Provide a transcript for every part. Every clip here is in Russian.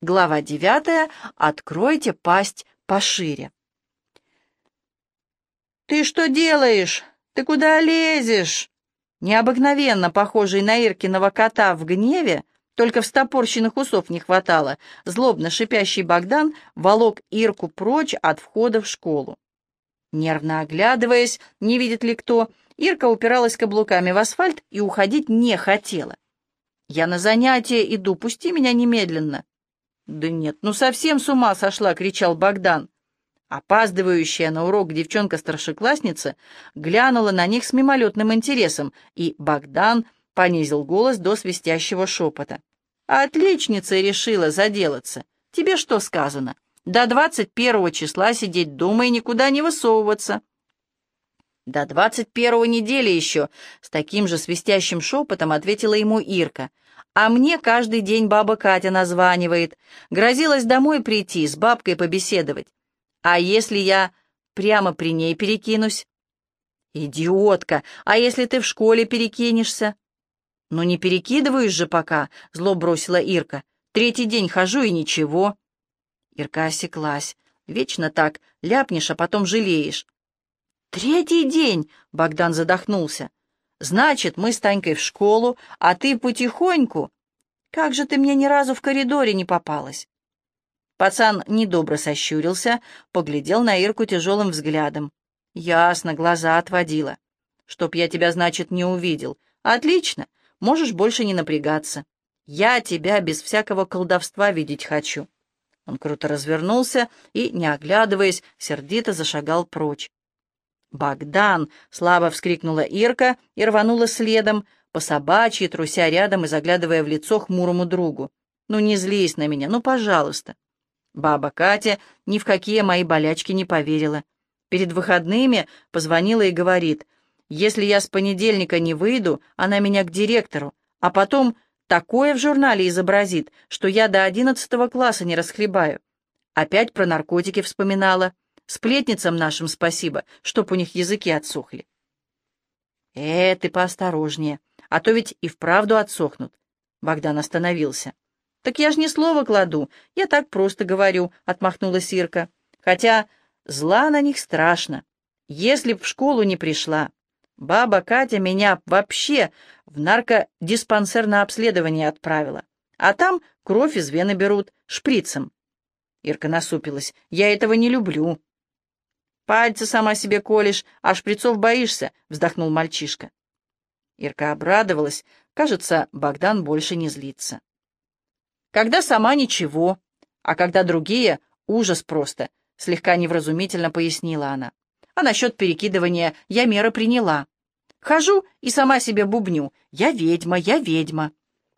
Глава 9. Откройте пасть пошире. «Ты что делаешь? Ты куда лезешь?» Необыкновенно похожий на Иркиного кота в гневе, только встопорщенных усов не хватало, злобно шипящий Богдан волок Ирку прочь от входа в школу. Нервно оглядываясь, не видит ли кто, Ирка упиралась каблуками в асфальт и уходить не хотела. «Я на занятия иду, пусти меня немедленно». «Да нет, ну совсем с ума сошла!» — кричал Богдан. Опаздывающая на урок девчонка-старшеклассница глянула на них с мимолетным интересом, и Богдан понизил голос до свистящего шепота. «Отличница решила заделаться. Тебе что сказано? До 21 числа сидеть дома и никуда не высовываться». «До 21 недели еще», — с таким же свистящим шепотом ответила ему Ирка. «А мне каждый день баба Катя названивает. Грозилась домой прийти, с бабкой побеседовать. А если я прямо при ней перекинусь?» «Идиотка! А если ты в школе перекинешься?» «Ну не перекидываюсь же пока», — зло бросила Ирка. «Третий день хожу и ничего». Ирка осеклась. «Вечно так, ляпнешь, а потом жалеешь». «Третий день!» — Богдан задохнулся. «Значит, мы с Танькой в школу, а ты потихоньку. Как же ты мне ни разу в коридоре не попалась?» Пацан недобро сощурился, поглядел на Ирку тяжелым взглядом. «Ясно, глаза отводила. Чтоб я тебя, значит, не увидел. Отлично, можешь больше не напрягаться. Я тебя без всякого колдовства видеть хочу». Он круто развернулся и, не оглядываясь, сердито зашагал прочь. «Богдан!» — слабо вскрикнула Ирка и рванула следом, по собачьи, труся рядом и заглядывая в лицо хмурому другу. «Ну не злись на меня, ну пожалуйста». Баба Катя ни в какие мои болячки не поверила. Перед выходными позвонила и говорит, если я с понедельника не выйду, она меня к директору, а потом такое в журнале изобразит, что я до 11 класса не расхлебаю. Опять про наркотики вспоминала. Сплетницам нашим спасибо, чтоб у них языки отсохли. Ты поосторожнее, а то ведь и вправду отсохнут. Богдан остановился. «Так я ж ни слова кладу, я так просто говорю», — отмахнулась Ирка. «Хотя зла на них страшно. Если б в школу не пришла, баба Катя меня вообще в наркодиспансер на обследование отправила. А там кровь из вены берут, шприцем». Ирка насупилась. «Я этого не люблю». «Пальцы сама себе колешь, а шприцов боишься», — вздохнул мальчишка. Ирка обрадовалась. Кажется, Богдан больше не злится. «Когда сама ничего, а когда другие — ужас просто», — слегка невразумительно пояснила она. «А насчет перекидывания я меры приняла. Хожу и сама себе бубню. Я ведьма, я ведьма».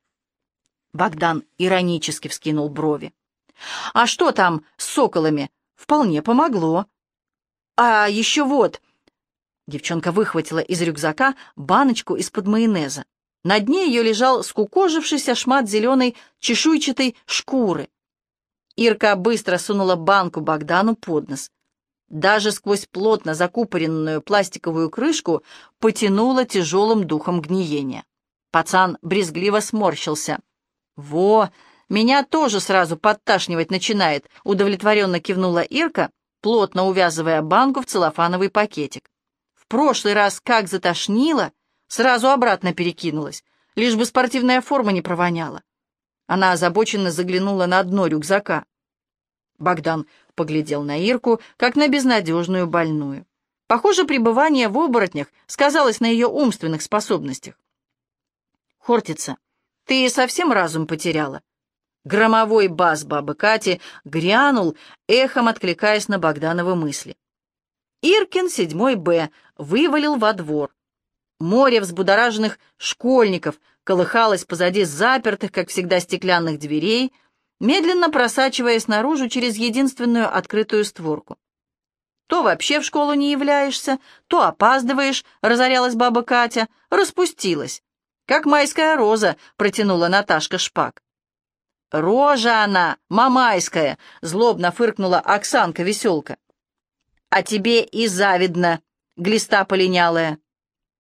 Богдан иронически вскинул брови. «А что там с соколами? Вполне помогло. А еще вот...» Девчонка выхватила из рюкзака баночку из-под майонеза. На дне ее лежал скукожившийся шмат зеленой чешуйчатой шкуры. Ирка быстро сунула банку Богдану под нос. Даже сквозь плотно закупоренную пластиковую крышку потянула тяжелым духом гниения. Пацан брезгливо сморщился. «Во, меня тоже сразу подташнивать начинает», — удовлетворенно кивнула Ирка, плотно увязывая банку в целлофановый пакетик. «В прошлый раз как затошнило, сразу обратно перекинулась, лишь бы спортивная форма не провоняла». Она озабоченно заглянула на дно рюкзака. Богдан поглядел на Ирку, как на безнадежную больную. Похоже, пребывание в оборотнях сказалось на ее умственных способностях. «Хортица, ты совсем разум потеряла?» Громовой бас бабы Кати грянул, эхом откликаясь на Богдановы мысли. Иркин 7 Б вывалил во двор. Море взбудораженных школьников колыхалось позади запертых, как всегда, стеклянных дверей, медленно просачиваясь наружу через единственную открытую створку. «То вообще в школу не являешься, то опаздываешь», — разорялась баба Катя, распустилась. «Как майская роза», — протянула Наташка Шпак. «Рожа она, мамайская!» — злобно фыркнула Оксанка-веселка. «А тебе и завидно, глиста полинялая!»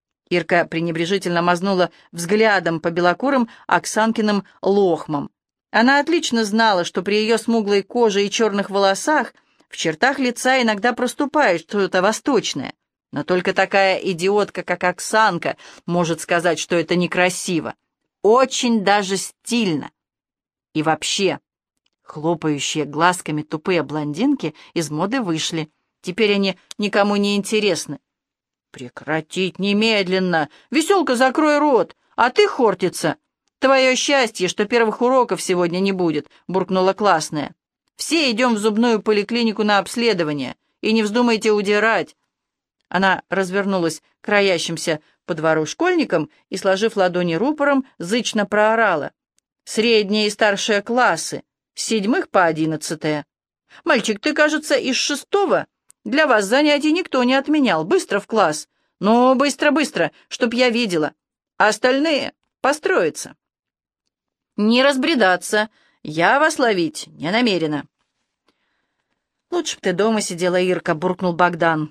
Ирка пренебрежительно мазнула взглядом по белокурым Оксанкиным лохмам. Она отлично знала, что при ее смуглой коже и черных волосах в чертах лица иногда проступает что-то восточное. Но только такая идиотка, как Оксанка, может сказать, что это некрасиво. Очень даже стильно. И вообще, хлопающие глазками тупые блондинки из моды вышли. Теперь они никому не интересны. «Прекратить немедленно! Веселка, закрой рот! А ты, Хортица, твое счастье, что первых уроков сегодня не будет!» — буркнула классная. «Все идем в зубную поликлинику на обследование, и не вздумайте удирать!» Она развернулась к роящимся по двору школьникам и, сложив ладони рупором, зычно проорала. «Средние и старшие классы, с 7 по 11. Мальчик, ты, кажется, из 6. Для вас занятий никто не отменял. Быстро в класс. Ну, быстро-быстро, чтоб я видела. А остальные построятся. Не разбредаться. Я вас ловить не намерена». «Лучше б ты дома сидела, Ирка», — буркнул Богдан.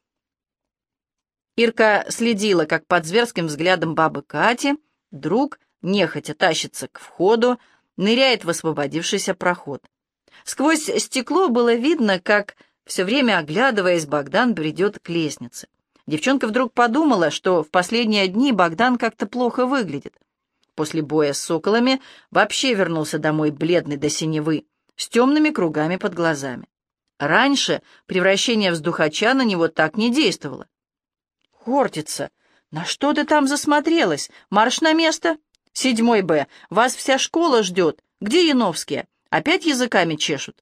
Ирка следила, как под зверским взглядом бабы Кати друг нехотя тащится к входу, ныряет в освободившийся проход. Сквозь стекло было видно, как, все время оглядываясь, Богдан бредет к лестнице. Девчонка вдруг подумала, что в последние дни Богдан как-то плохо выглядит. После боя с соколами вообще вернулся домой бледный до синевы, с темными кругами под глазами. Раньше превращение в сдухача на него так не действовало. «Хортица, на что ты там засмотрелась? Марш на место! 7 Б, вас вся школа ждет. Где Яновские? Опять языками чешут?»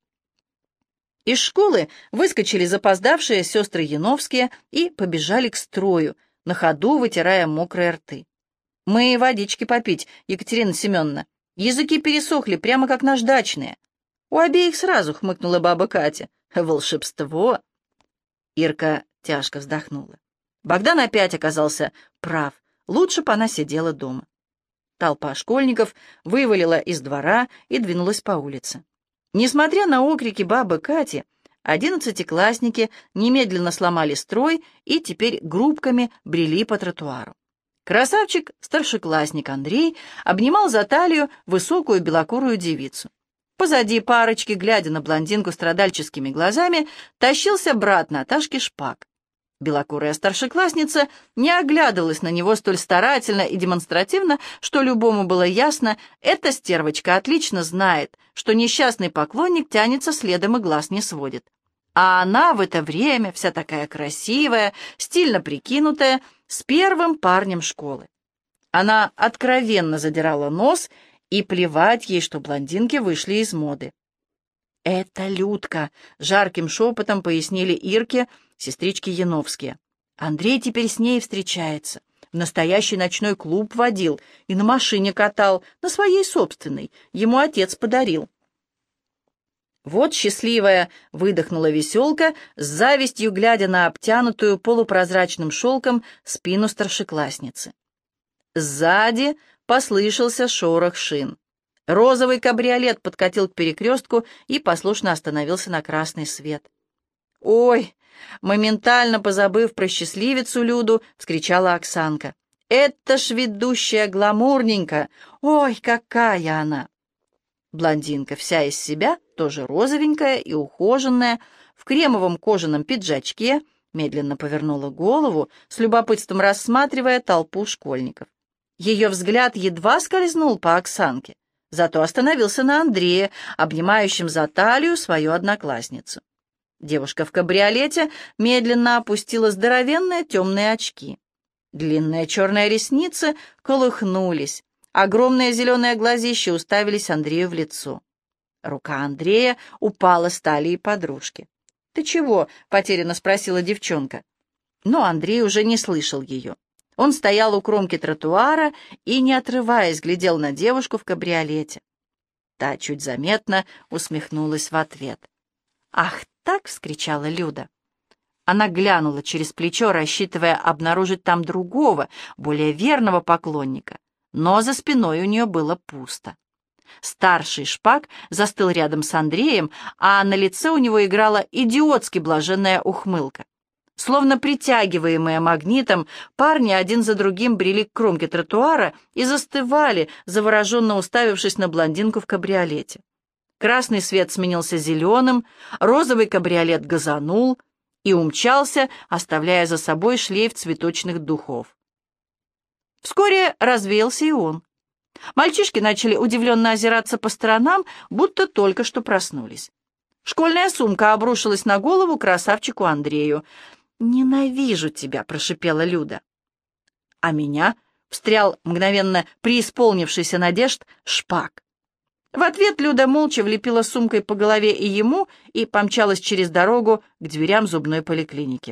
Из школы выскочили запоздавшие сестры Яновские и побежали к строю, на ходу вытирая мокрые рты. «Мы водички попить, Екатерина Семеновна. Языки пересохли, прямо как наждачные». «У обеих сразу», — хмыкнула баба Катя. «Волшебство!» Ирка тяжко вздохнула. Богдан опять оказался прав. Лучше бы она сидела дома. Толпа школьников вывалила из двора и двинулась по улице. Несмотря на окрики бабы Кати, 11-классники немедленно сломали строй и теперь группками брели по тротуару. Красавчик, старшеклассник Андрей, обнимал за талию высокую белокурую девицу. Позади парочки, глядя на блондинку страдальческими глазами, тащился брат Наташки Шпак. Белокурая старшеклассница не оглядывалась на него столь старательно и демонстративно, что любому было ясно, эта стервочка отлично знает, что несчастный поклонник тянется следом и глаз не сводит. А она в это время, вся такая красивая, стильно прикинутая, с первым парнем школы. Она откровенно задирала нос, и плевать ей, что блондинки вышли из моды. «Это Людка», — жарким шепотом пояснили Ирке сестрички Яновские. «Андрей теперь с ней встречается. В настоящий ночной клуб водил и на машине катал, на своей собственной. Ему отец подарил». «Вот счастливая!» — выдохнула веселка, с завистью глядя на обтянутую полупрозрачным шелком спину старшеклассницы. Сзади послышался шорох шин. Розовый кабриолет подкатил к перекрестку и послушно остановился на красный свет. «Ой!» — моментально позабыв про счастливицу Люду, вскричала Оксанка. «Это ж ведущая гламурненько! Ой, какая она!» Блондинка, вся из себя, тоже розовенькая и ухоженная, в кремовом кожаном пиджачке, медленно повернула голову, с любопытством рассматривая толпу школьников. Ее взгляд едва скользнул по Оксанке, зато остановился на Андрее, обнимающем за талию свою одноклассницу. Девушка в кабриолете медленно опустила здоровенные темные очки. Длинные черные ресницы колыхнулись, огромные зеленые глазища уставились Андрею в лицо. Рука Андрея упала с талии подружки. «Ты чего?» — потерянно спросила девчонка. Но Андрей уже не слышал ее. Он стоял у кромки тротуара и, не отрываясь, глядел на девушку в кабриолете. Та чуть заметно усмехнулась в ответ. «Ах так!» — вскричала Люда. Она глянула через плечо, рассчитывая обнаружить там другого, более верного поклонника, но за спиной у нее было пусто. Старший Шпак застыл рядом с Андреем, а на лице у него играла идиотски блаженная ухмылка. Словно притягиваемые магнитом, парни один за другим брели к кромке тротуара и застывали, завороженно уставившись на блондинку в кабриолете. Красный свет сменился зеленым, розовый кабриолет газанул и умчался, оставляя за собой шлейф цветочных духов. Вскоре развеялся и он. Мальчишки начали удивленно озираться по сторонам, будто только что проснулись. Школьная сумка обрушилась на голову красавчику Андрею. «Ненавижу тебя!» — прошипела Люда. А меня встрял мгновенно преисполнившийся надежд Шпак. В ответ Люда молча влепила сумкой по голове и ему и помчалась через дорогу к дверям зубной поликлиники.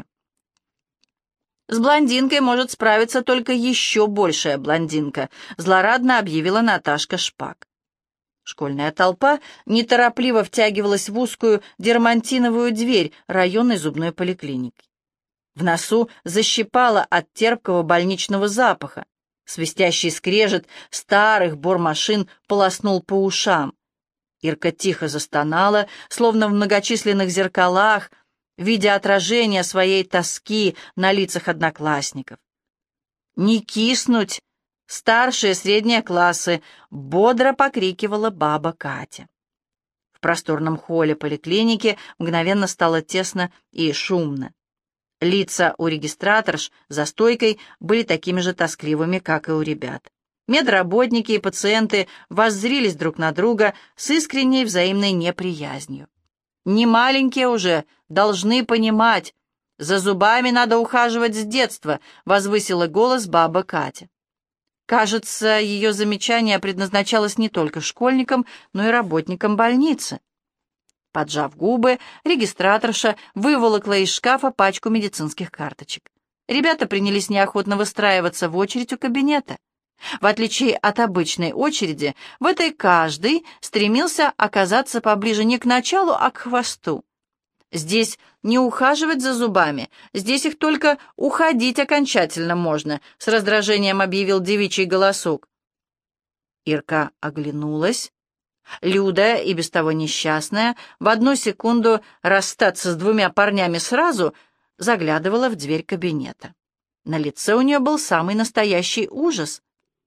«С блондинкой может справиться только еще большая блондинка», — злорадно объявила Наташка Шпак. Школьная толпа неторопливо втягивалась в узкую дермантиновую дверь районной зубной поликлиники. В носу защипало от терпкого больничного запаха. Свистящий скрежет старых бормашин полоснул по ушам. Ирка тихо застонала, словно в многочисленных зеркалах, видя отражение своей тоски на лицах одноклассников. «Не киснуть! Старшие, средние классы!» — бодро покрикивала баба Катя. В просторном холле поликлиники мгновенно стало тесно и шумно. Лица у регистраторш за стойкой были такими же тоскливыми, как и у ребят. Медработники и пациенты воззрились друг на друга с искренней взаимной неприязнью. Не маленькие уже, должны понимать. За зубами надо ухаживать с детства, возвысила голос баба Катя. Кажется, ее замечание предназначалось не только школьникам, но и работникам больницы. Поджав губы, регистраторша выволокла из шкафа пачку медицинских карточек. Ребята принялись неохотно выстраиваться в очередь у кабинета. В отличие от обычной очереди, в этой каждый стремился оказаться поближе не к началу, а к хвосту. Здесь не ухаживать за зубами, здесь их только уходить окончательно можно, с раздражением объявил девичий голосок. Ирка оглянулась. Люда, и без того несчастная, в одну секунду расстаться с двумя парнями сразу, заглядывала в дверь кабинета. На лице у нее был самый настоящий ужас.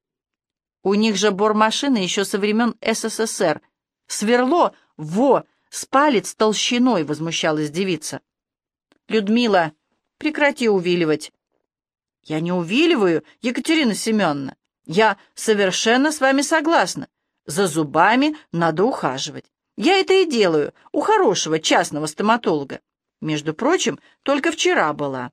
У них же бормашины еще со времен СССР. Сверло, с палец толщиной, возмущалась девица. «Людмила, прекрати увиливать». «Я не увиливаю, Екатерина Семеновна. Я совершенно с вами согласна. За зубами надо ухаживать. Я это и делаю у хорошего частного стоматолога. Между прочим, только вчера была».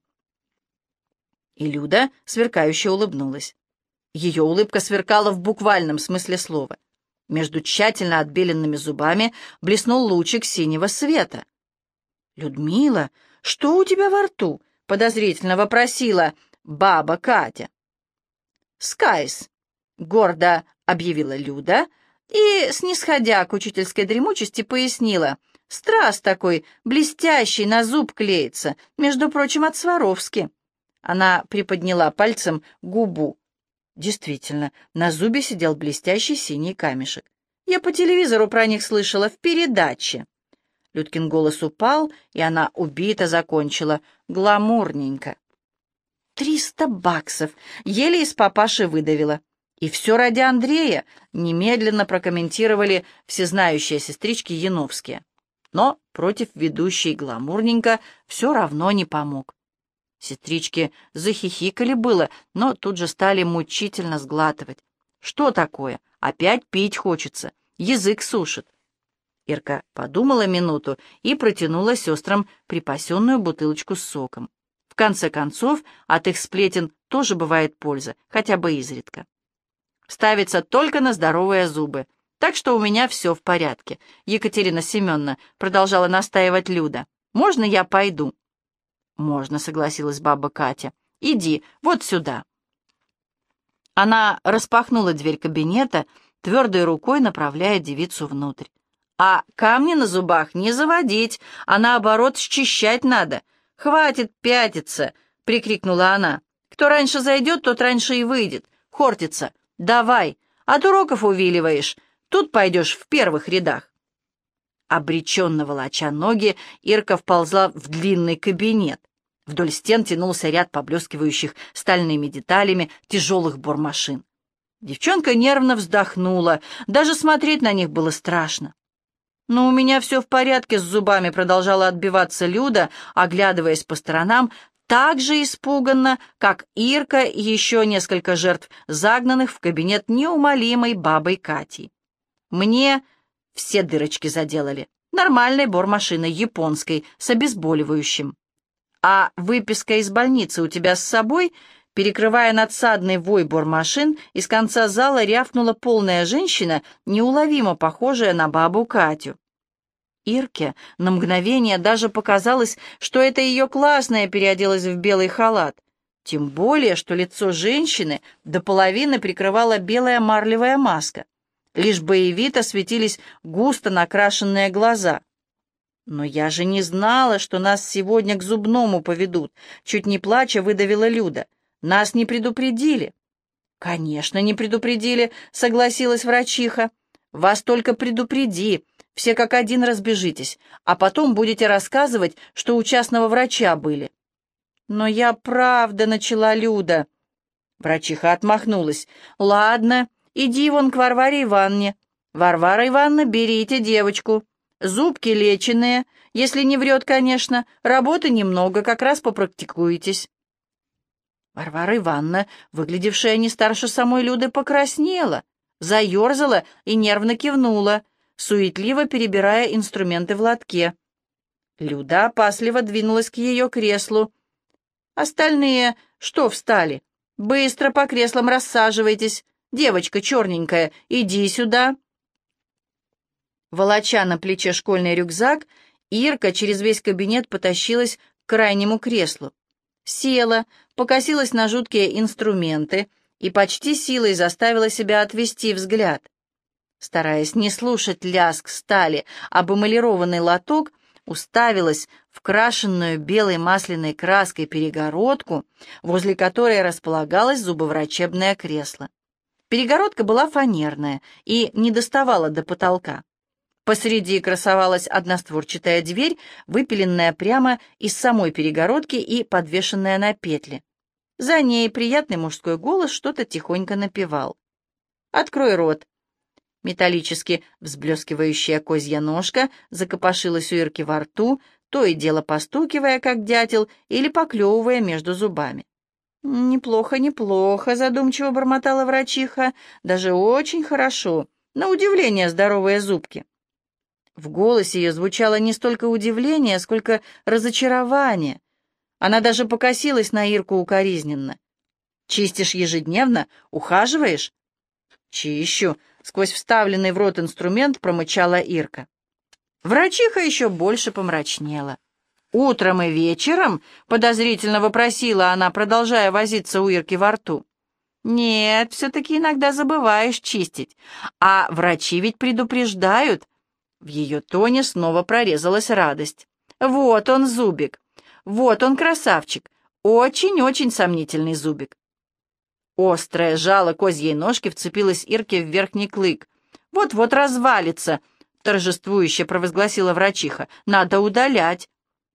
И Люда сверкающе улыбнулась. Ее улыбка сверкала в буквальном смысле слова. Между тщательно отбеленными зубами блеснул лучик синего света. «Людмила, что у тебя во рту?» — подозрительно вопросила баба Катя. «Скайс», — гордо объявила Люда и, снисходя к учительской дремучести, пояснила. «Страз такой, блестящий, на зуб клеится, между прочим, от Сваровски». Она приподняла пальцем губу. Действительно, на зубе сидел блестящий синий камешек. Я по телевизору про них слышала в передаче. Людкин голос упал, и она убито закончила. Гламурненько. 300 баксов! Еле из папаши выдавила. И все ради Андрея, немедленно прокомментировали всезнающие сестрички Яновские. Но против ведущей гламурненько все равно не помог. Сестрички захихикали было, но тут же стали мучительно сглатывать. Что такое? Опять пить хочется. Язык сушит. Ирка подумала минуту и протянула сестрам припасенную бутылочку с соком. В конце концов, от их сплетен тоже бывает польза, хотя бы изредка. Ставится только на здоровые зубы. Так что у меня все в порядке. Екатерина Семеновна, продолжала настаивать Люда. Можно я пойду? «Можно», — согласилась баба Катя. «Иди, вот сюда». Она распахнула дверь кабинета, твердой рукой направляя девицу внутрь. «А камни на зубах не заводить, а наоборот счищать надо. Хватит пятиться!» — прикрикнула она. «Кто раньше зайдет, тот раньше и выйдет. Хортица, давай, от уроков увиливаешь. Тут пойдешь в первых рядах». Обреченно волоча ноги, Ирка вползла в длинный кабинет. Вдоль стен тянулся ряд поблескивающих стальными деталями тяжелых бормашин. Девчонка нервно вздохнула, даже смотреть на них было страшно. «Но у меня все в порядке с зубами», — продолжала отбиваться Люда, оглядываясь по сторонам, так же испуганно, как Ирка и еще несколько жертв, загнанных в кабинет неумолимой бабой Катей. «Мне все дырочки заделали. Нормальной бормашиной, японской, с обезболивающим. А выписка из больницы у тебя с собой?» Перекрывая надсадный вой бормашин, из конца зала рявкнула полная женщина, неуловимо похожая на бабу Катю. Ирке на мгновение даже показалось, что это ее классная переоделась в белый халат. Тем более, что лицо женщины до половины прикрывала белая марлевая маска. Лишь боевито светились густо накрашенные глаза. «Но я же не знала, что нас сегодня к зубному поведут», — чуть не плача выдавила Люда. «Нас не предупредили». «Конечно, не предупредили», — согласилась врачиха. «Вас только предупреди, все как один разбежитесь, а потом будете рассказывать, что у частного врача были». «Но я правда», — начала Люда. Врачиха отмахнулась. «Ладно, иди вон к Варваре Ивановне. Варвара Ивановна, берите девочку. Зубки леченые, если не врет, конечно. Работы немного, как раз попрактикуетесь». Варвара Ивановна, выглядевшая не старше самой Люды, покраснела, заерзала и нервно кивнула, суетливо перебирая инструменты в лотке. Люда опасливо двинулась к ее креслу. «Остальные что встали? Быстро по креслам рассаживайтесь. Девочка черненькая, иди сюда». Волоча на плече школьный рюкзак, Ирка через весь кабинет потащилась к крайнему креслу. Села, покосилась на жуткие инструменты и почти силой заставила себя отвести взгляд. Стараясь не слушать лязг стали, об эмалированный лоток, уставилась в крашенную белой масляной краской перегородку, возле которой располагалось зубоврачебное кресло. Перегородка была фанерная и не доставала до потолка. Посреди красовалась одностворчатая дверь, выпиленная прямо из самой перегородки и подвешенная на петли. За ней приятный мужской голос что-то тихонько напевал. «Открой рот». Металлически взблескивающая козья ножка закопошилась у Ирки во рту, то и дело постукивая, как дятел, или поклевывая между зубами. «Неплохо, неплохо», — задумчиво бормотала врачиха, — «даже очень хорошо, на удивление здоровые зубки». В голосе ее звучало не столько удивление, сколько разочарование. Она даже покосилась на Ирку укоризненно. «Чистишь ежедневно? Ухаживаешь?» «Чищу», — сквозь вставленный в рот инструмент промычала Ирка. Врачиха еще больше помрачнела. «Утром и вечером?» — подозрительно вопросила она, продолжая возиться у Ирки во рту. «Нет, все-таки иногда забываешь чистить. А врачи ведь предупреждают». В ее тоне снова прорезалась радость. «Вот он, зубик! Вот он, красавчик! Очень-очень сомнительный зубик!» Острое жало козьей ножки вцепилось Ирке в верхний клык. «Вот-вот развалится!» — торжествующе провозгласила врачиха. «Надо удалять!»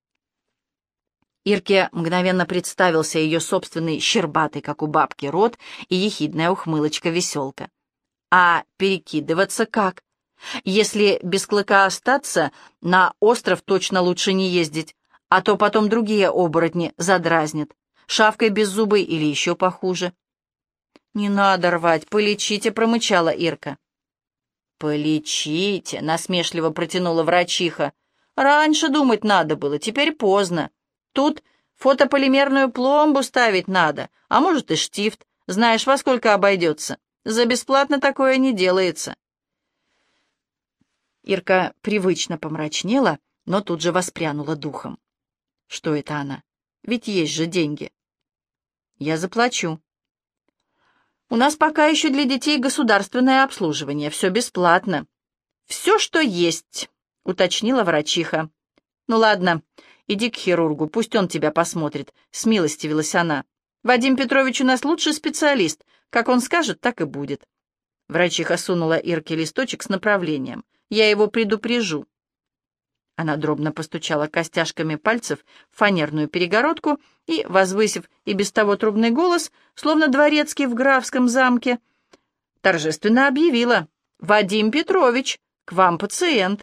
Ирке мгновенно представился ее собственный щербатый, как у бабки, рот и ехидная ухмылочка-веселка. «А перекидываться как? Если без клыка остаться, на остров точно лучше не ездить, а то потом другие оборотни задразнят. Шавкой беззубой или еще похуже». «Не надо рвать, полечите», — промычала Ирка. «Полечите», — насмешливо протянула врачиха. «Раньше думать надо было, теперь поздно. Тут фотополимерную пломбу ставить надо, а может и штифт. Знаешь, во сколько обойдется. За бесплатно такое не делается». Ирка привычно помрачнела, но тут же воспрянула духом. Что это она? Ведь есть же деньги. «Я заплачу». «У нас пока еще для детей государственное обслуживание, все бесплатно». «Все, что есть», — уточнила врачиха. «Ну ладно, иди к хирургу, пусть он тебя посмотрит», — смилостивилась она. «Вадим Петрович у нас лучший специалист, как он скажет, так и будет». Врачиха сунула Ирке листочек с направлением. «Я его предупрежу». Она дробно постучала костяшками пальцев в фанерную перегородку и, возвысив и без того трубный голос, словно дворецкий в графском замке, торжественно объявила: «Вадим Петрович, к вам пациент».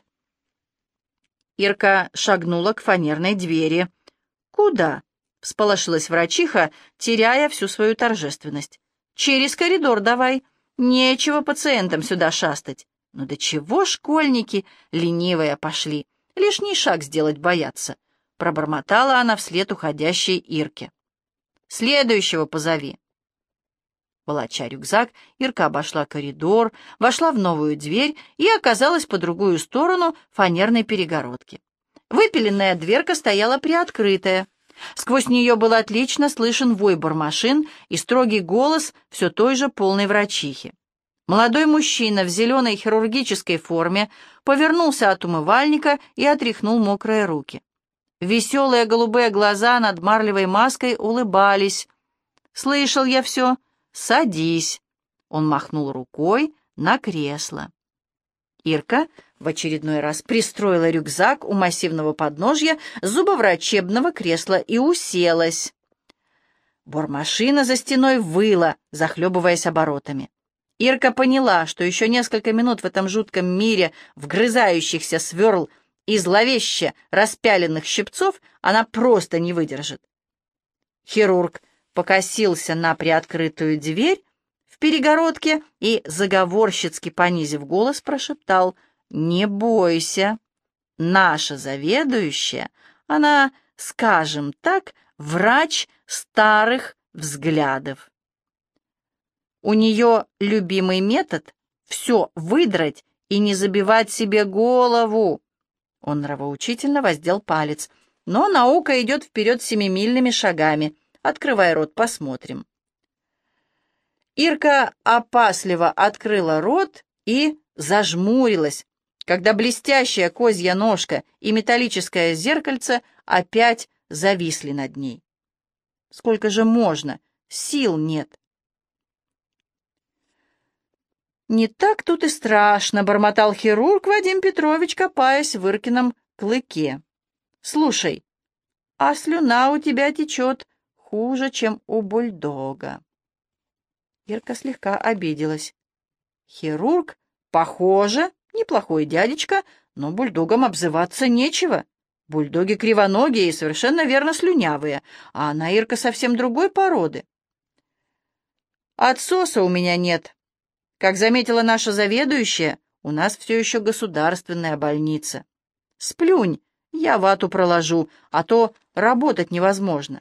Ирка шагнула к фанерной двери. «Куда?» — всполошилась врачиха, теряя всю свою торжественность. «Через коридор давай. Нечего пациентам сюда шастать. Ну до чего школьники ленивые пошли? Лишний шаг сделать боятся», — пробормотала она вслед уходящей Ирке. «Следующего позови». Волоча рюкзак, Ирка обошла коридор, вошла в новую дверь и оказалась по другую сторону фанерной перегородки. Выпиленная дверка стояла приоткрытая. Сквозь нее был отлично слышен вой бормашин и строгий голос все той же полной врачихи. Молодой мужчина в зеленой хирургической форме повернулся от умывальника и отряхнул мокрые руки. Веселые голубые глаза над марлевой маской улыбались. «Слышал я все. Садись!» Он махнул рукой на кресло. Ирка в очередной раз пристроила рюкзак у массивного подножья зубоврачебного кресла и уселась. Бормашина за стеной выла, захлебываясь оборотами. Ирка поняла, что еще несколько минут в этом жутком мире вгрызающихся сверл и зловеще распяленных щипцов она просто не выдержит. Хирург покосился на приоткрытую дверь в перегородке и, заговорщицки понизив голос, прошептал: «Не бойся, наша заведующая, она, скажем так, врач старых взглядов. У нее любимый метод — все выдрать и не забивать себе голову». Он нравоучительно воздел палец. «Но наука идет вперед семимильными шагами. Открывай рот, посмотрим». Ирка опасливо открыла рот и зажмурилась, когда блестящая козья ножка и металлическое зеркальце опять зависли над ней. Сколько же можно? Сил нет. «Не так тут и страшно», — бормотал хирург Вадим Петрович, копаясь в Иркином клыке. «Слушай, а слюна у тебя течет хуже, чем у бульдога». Ирка слегка обиделась. Хирург, похоже, неплохой дядечка, но бульдогом обзываться нечего. Бульдоги кривоногие и совершенно верно слюнявые, а она, Ирка, совсем другой породы. «Отсоса у меня нет. Как заметила наша заведующая, у нас все еще государственная больница. Сплюнь, я вату проложу, а то работать невозможно».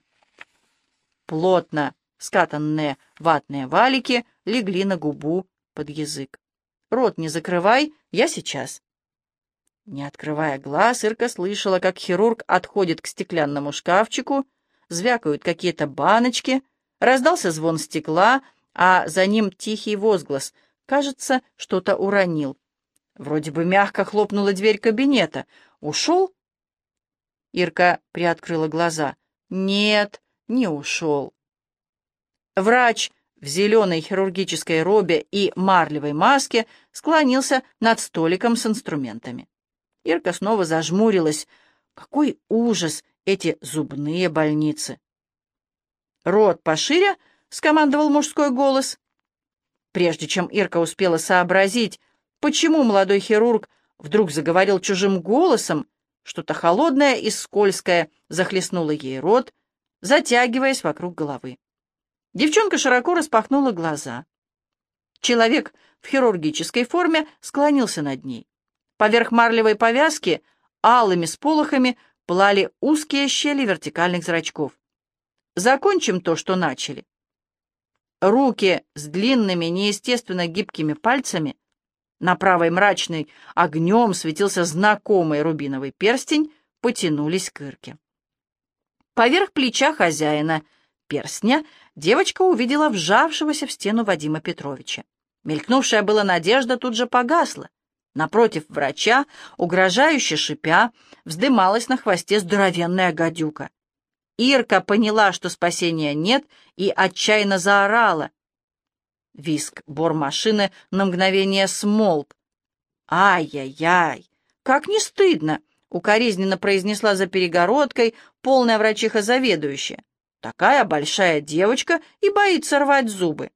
Плотно скатанные ватные валики легли на губу под язык. «Рот не закрывай, я сейчас». Не открывая глаз, Ирка слышала, как хирург отходит к стеклянному шкафчику, звякают какие-то баночки, раздался звон стекла, а за ним тихий возглас. Кажется, что-то уронил. Вроде бы мягко хлопнула дверь кабинета. «Ушел?» Ирка приоткрыла глаза. «Нет, не ушел». Врач в зеленой хирургической робе и марлевой маске склонился над столиком с инструментами. Ирка снова зажмурилась. Какой ужас эти зубные больницы! «Рот пошире!» — скомандовал мужской голос. Прежде чем Ирка успела сообразить, почему молодой хирург вдруг заговорил чужим голосом, что-то холодное и скользкое захлестнуло ей рот, затягиваясь вокруг головы. Девчонка широко распахнула глаза. Человек в хирургической форме склонился над ней. Поверх марлевой повязки алыми сполохами пылали узкие щели вертикальных зрачков. «Закончим то, что начали». Руки с длинными, неестественно гибкими пальцами, на правой мрачной огнем светился знакомый рубиновый перстень, потянулись к Ирке. Поверх плеча хозяина перстня девочка увидела вжавшегося в стену Вадима Петровича. Мелькнувшая была надежда тут же погасла. Напротив врача, угрожающе шипя, вздымалась на хвосте здоровенная гадюка. Ирка поняла, что спасения нет, и отчаянно заорала. Визг бормашины на мгновение смолк. «Ай-яй-яй! Как не стыдно! — укоризненно произнесла за перегородкой полная врачиха-заведующая. «Такая большая девочка и боится рвать зубы».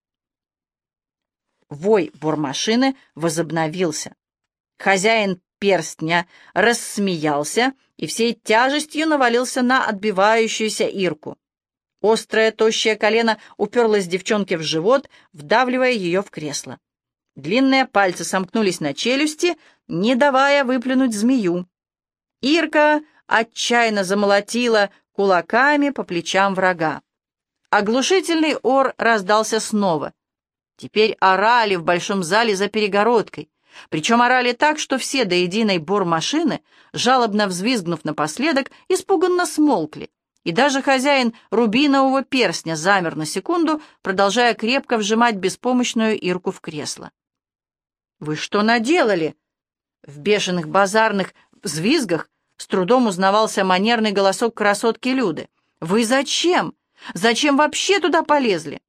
Вой бормашины возобновился. Хозяин перстня рассмеялся и всей тяжестью навалился на отбивающуюся Ирку. Острое, тощее колено уперлось девчонке в живот, вдавливая ее в кресло. Длинные пальцы сомкнулись на челюсти, не давая выплюнуть змею. Ирка отчаянно замолотила кулаками по плечам врага. Оглушительный ор раздался снова. Теперь орали в большом зале за перегородкой. Причем орали так, что все до единой бормашины, жалобно взвизгнув напоследок, испуганно смолкли. И даже хозяин рубинового перстня замер на секунду, продолжая крепко вжимать беспомощную Ирку в кресло. «Вы что наделали?» В бешеных базарных взвизгах с трудом узнавался манерный голосок красотки Люды. «Вы зачем? Зачем вообще туда полезли?»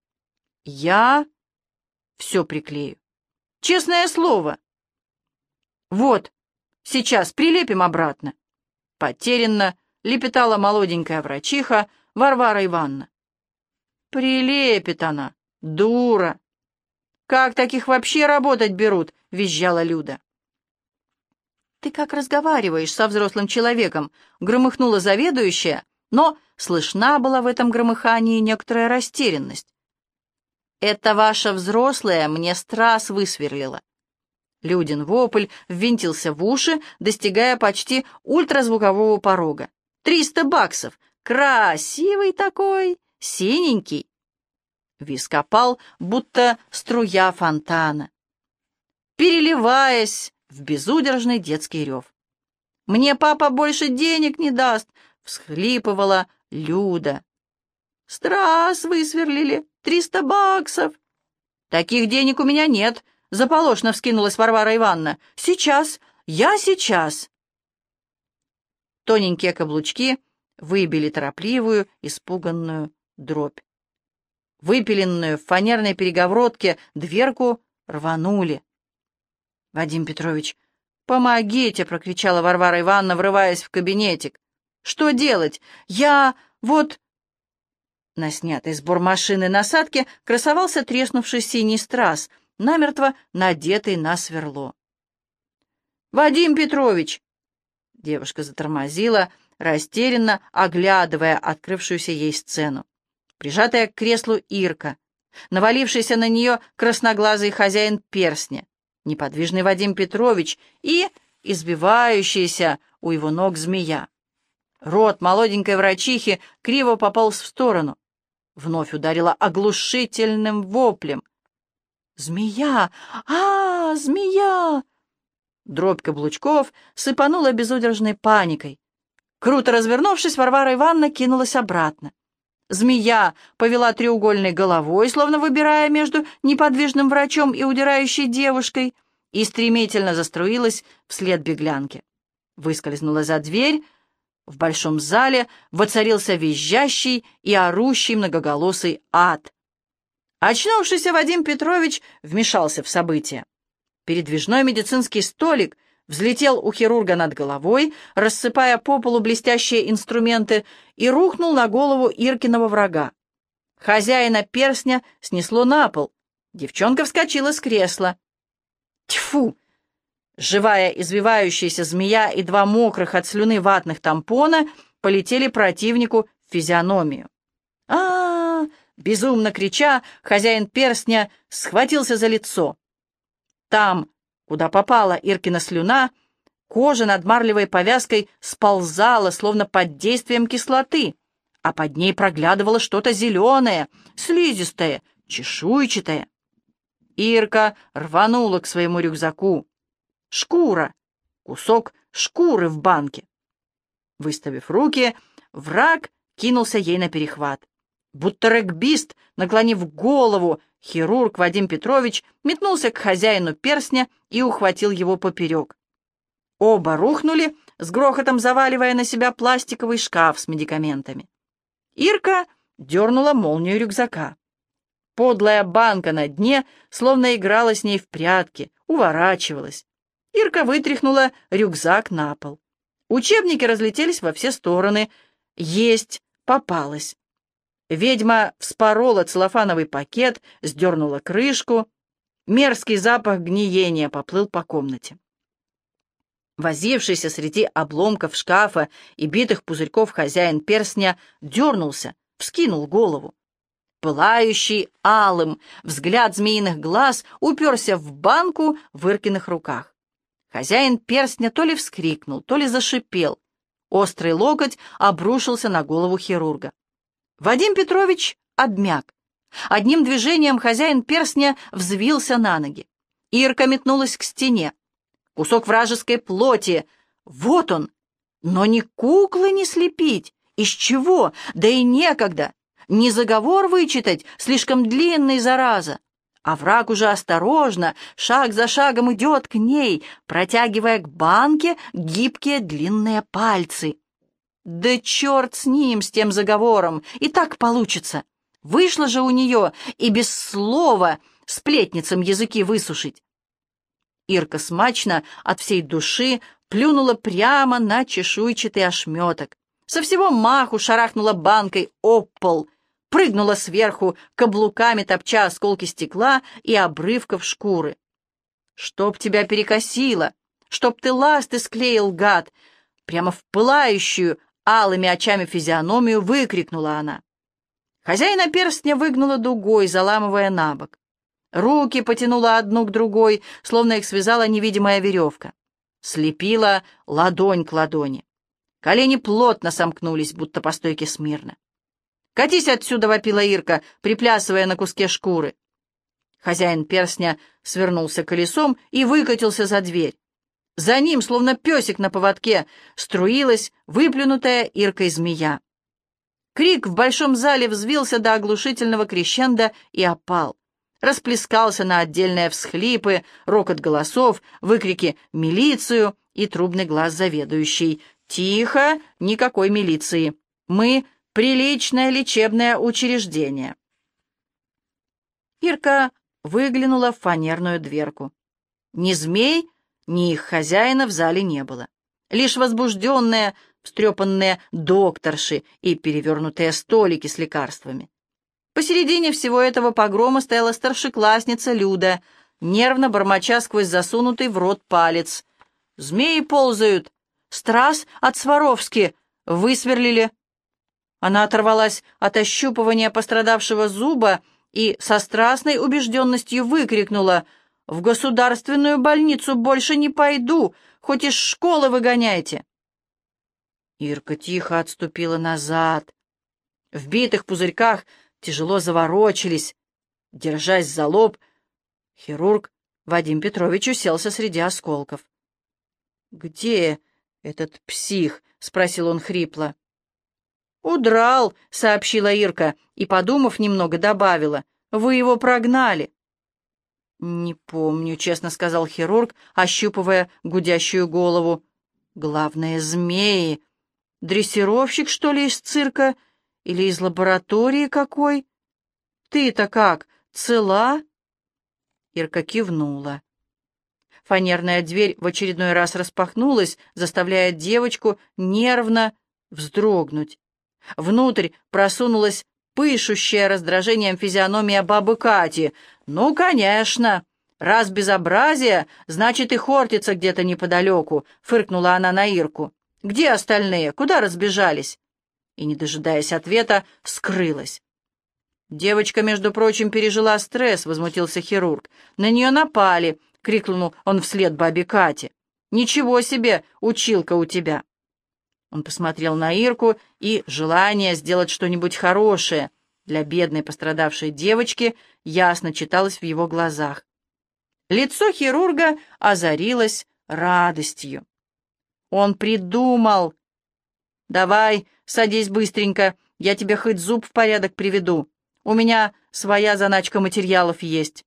«Я все приклею. Честное слово. Вот, сейчас прилепим обратно». Потерянно лепетала молоденькая врачиха Варвара Ивановна. «Прилепит она, дура! Как таких вообще работать берут?» — визжала Люда. «Ты как разговариваешь со взрослым человеком?» — громыхнула заведующая, но слышна была в этом громыхании некоторая растерянность. «Это ваша взрослая мне страз высверлила». Людин вопль ввинтился в уши, достигая почти ультразвукового порога. 300 баксов! Красивый такой, синенький!» Виск опал, будто струя фонтана, переливаясь в безудержный детский рев. «Мне папа больше денег не даст!» — всхлипывала Люда. «Страз высверлили! 300 баксов!» «Таких денег у меня нет!» — заполошно вскинулась Варвара Ивановна. «Сейчас! Я сейчас!» Тоненькие каблучки выбили торопливую, испуганную дробь. Выпиленную в фанерной перегородке дверку рванули. «Вадим Петрович, помогите!» — прокричала Варвара Ивановна, врываясь в кабинетик. «Что делать? Я... вот...» На снятой с бормашины насадке красовался треснувший синий страз, намертво надетый на сверло. «Вадим Петрович!» Девушка затормозила, растерянно оглядывая открывшуюся ей сцену. Прижатая к креслу Ирка, навалившийся на нее красноглазый хозяин перстня, неподвижный Вадим Петрович и избивающаяся у его ног змея. Рот молоденькой врачихи криво пополз в сторону. Вновь ударила оглушительным воплем. «Змея! Змея!» Дробь каблучков сыпанула безудержной паникой. Круто развернувшись, Варвара Ивановна кинулась обратно. Змея повела треугольной головой, словно выбирая между неподвижным врачом и удирающей девушкой, и стремительно заструилась вслед беглянке. Выскользнула за дверь. В большом зале воцарился визжащий и орущий многоголосый ад. Очнувшийся Вадим Петрович вмешался в события. Передвижной медицинский столик взлетел у хирурга над головой, рассыпая по полу блестящие инструменты, и рухнул на голову Иркиного врага. Хозяина перстня снесло на пол. Девчонка вскочила с кресла. Тьфу! Живая извивающаяся змея и 2 мокрых от слюны ватных тампона полетели противнику в физиономию. Безумно крича, хозяин перстня схватился за лицо. Там, куда попала Иркина слюна, кожа над марлевой повязкой сползала, словно под действием кислоты, а под ней проглядывало что-то зеленое, слизистое, чешуйчатое. Ирка рванула к своему рюкзаку. Шкура, кусок шкуры в банке. Выставив руки, враг кинулся ей на перехват. Будто регбист, наклонив голову, хирург Вадим Петрович метнулся к хозяину перстня и ухватил его поперек. Оба рухнули, с грохотом заваливая на себя пластиковый шкаф с медикаментами. Ирка дернула молнию рюкзака. Подлая банка на дне словно играла с ней в прятки, уворачивалась. Ирка вытряхнула рюкзак на пол. Учебники разлетелись во все стороны. Есть попалось. Ведьма вспорола целлофановый пакет, сдернула крышку. Мерзкий запах гниения поплыл по комнате. Возившийся среди обломков шкафа и битых пузырьков хозяин перстня дернулся, вскинул голову. Пылающий алым взгляд змеиных глаз уперся в банку в Иркиных руках. Хозяин перстня то ли вскрикнул, то ли зашипел. Острый локоть обрушился на голову хирурга. Вадим Петрович обмяк. Одним движением хозяин перстня взвился на ноги. Ирка метнулась к стене. Кусок вражеской плоти. Вот он. Но ни куклы не слепить. Из чего? Да и некогда. Не заговор вычитать, слишком длинный, зараза. А враг уже осторожно, шаг за шагом идет к ней, протягивая к банке гибкие длинные пальцы. Да черт с ним, с тем заговором, и так получится. Вышло же у нее и без слова сплетницам языки высушить. Ирка смачно от всей души плюнула прямо на чешуйчатый ошметок. Со всего маху шарахнула банкой об пол, прыгнула сверху, каблуками топча осколки стекла и обрывков шкуры. «Чтоб тебя перекосило! Чтоб ты ласты склеил, гад!» Прямо в пылающую алыми очами физиономию выкрикнула она. Хозяина перстня выгнула дугой, заламывая на бок. Руки потянула одну к другой, словно их связала невидимая веревка. Слепила ладонь к ладони. Колени плотно сомкнулись, будто по стойке смирно. «Катись отсюда!» — вопила Ирка, приплясывая на куске шкуры. Хозяин перстня свернулся колесом и выкатился за дверь. За ним, словно песик на поводке, струилась выплюнутая Иркой змея. Крик в большом зале взвился до оглушительного крещендо и опал. Расплескался на отдельные всхлипы, рокот голосов, выкрики «Милицию!» и трубный глаз заведующей. «Тихо! Никакой милиции! Мы — приличное лечебное учреждение!» Ирка выглянула в фанерную дверку. Ни змей, ни их хозяина в зале не было. Лишь возбужденные, встрепанные докторши и перевернутые столики с лекарствами. Посередине всего этого погрома стояла старшеклассница Люда, нервно бормоча сквозь засунутый в рот палец. «Змеи ползают! Страз от Сваровски! Высверлили!» Она оторвалась от ощупывания пострадавшего зуба и со страстной убежденностью выкрикнула: «В государственную больницу больше не пойду, хоть из школы выгоняйте!» Ирка тихо отступила назад. В битых пузырьках тяжело заворочились. Держась за лоб, хирург Вадим Петрович уселся среди осколков. «Где этот псих?» — спросил он хрипло. «Удрал», — сообщила Ирка и, подумав немного, добавила: «Вы его прогнали». «Не помню», — честно сказал хирург, ощупывая гудящую голову. «Главное, змеи. Дрессировщик, что ли, из цирка? Или из лаборатории какой? Ты-то как, цела?» Ирка кивнула. Фанерная дверь в очередной раз распахнулась, заставляя девочку нервно вздрогнуть. Внутрь просунулась пышущая раздражением физиономия бабы Кати. «Ну, конечно! Раз безобразие, значит, и хортится где-то неподалеку», — фыркнула она на Ирку. «Где остальные? Куда разбежались?» И, не дожидаясь ответа, скрылась. «Девочка, между прочим, пережила стресс», — возмутился хирург. «На нее напали», — крикнул он вслед бабе Кате. «Ничего себе, училка у тебя!» Он посмотрел на Ирку, и желание сделать что-нибудь хорошее для бедной пострадавшей девочки ясно читалось в его глазах. Лицо хирурга озарилось радостью. Он придумал. «Давай, садись быстренько, я тебе хоть зуб в порядок приведу. У меня своя заначка материалов есть».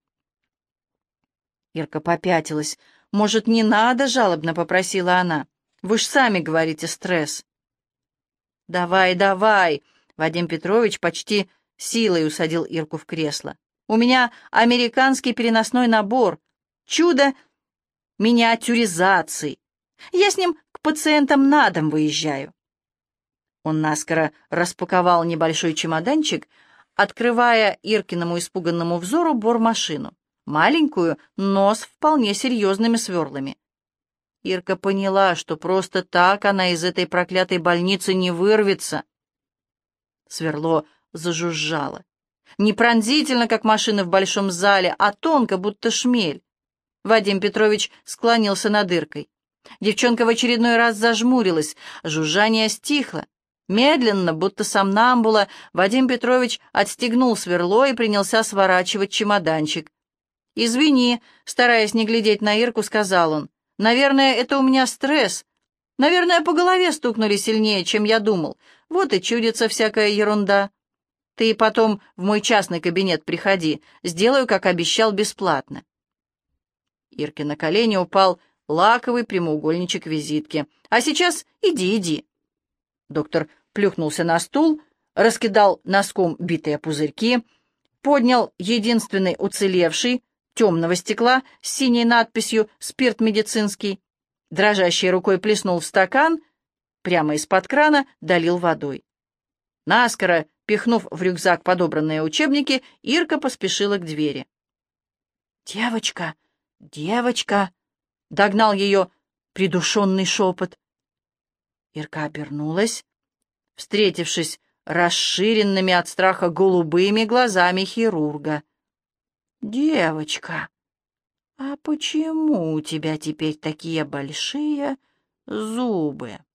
Ирка попятилась. «Может, не надо?» — жалобно попросила она. «Вы ж сами говорите, стресс». «Давай, давай!» — Вадим Петрович почти силой усадил Ирку в кресло. «У меня американский переносной набор. Чудо миниатюризации. Я с ним, к К пациентам на дом выезжаю». Он наскоро распаковал небольшой чемоданчик, открывая Иркиному испуганному взору бормашину. Маленькую, но с вполне серьезными сверлами. Ирка поняла, что просто так она из этой проклятой больницы не вырвется. Сверло зажужжало. Не пронзительно, как машины в большом зале, а тонко, будто шмель. Вадим Петрович склонился над Иркой. Девчонка в очередной раз зажмурилась. Жужжание стихло. Медленно, будто сомнамбула, Вадим Петрович отстегнул сверло и принялся сворачивать чемоданчик. «Извини», — стараясь не глядеть на Ирку, сказал он. «Наверное, это у меня стресс. Наверное, по голове стукнули сильнее, чем я думал. Вот и чудится всякая ерунда. Ты потом в мой частный кабинет приходи. Сделаю, как обещал, бесплатно». Ирке на колени упал лаковый прямоугольничек визитки. «А сейчас иди». Доктор плюхнулся на стул, раскидал носком битые пузырьки, поднял единственный уцелевший, темного стекла с синей надписью «Спирт медицинский», дрожащей рукой плеснул в стакан, прямо из-под крана долил водой. Наскоро, пихнув в рюкзак подобранные учебники, Ирка поспешила к двери. «Девочка, девочка!» — догнал ее придушенный шепот. Ирка обернулась, встретившись расширенными от страха голубыми глазами хирурга. «Девочка, а почему у тебя теперь такие большие зубы?»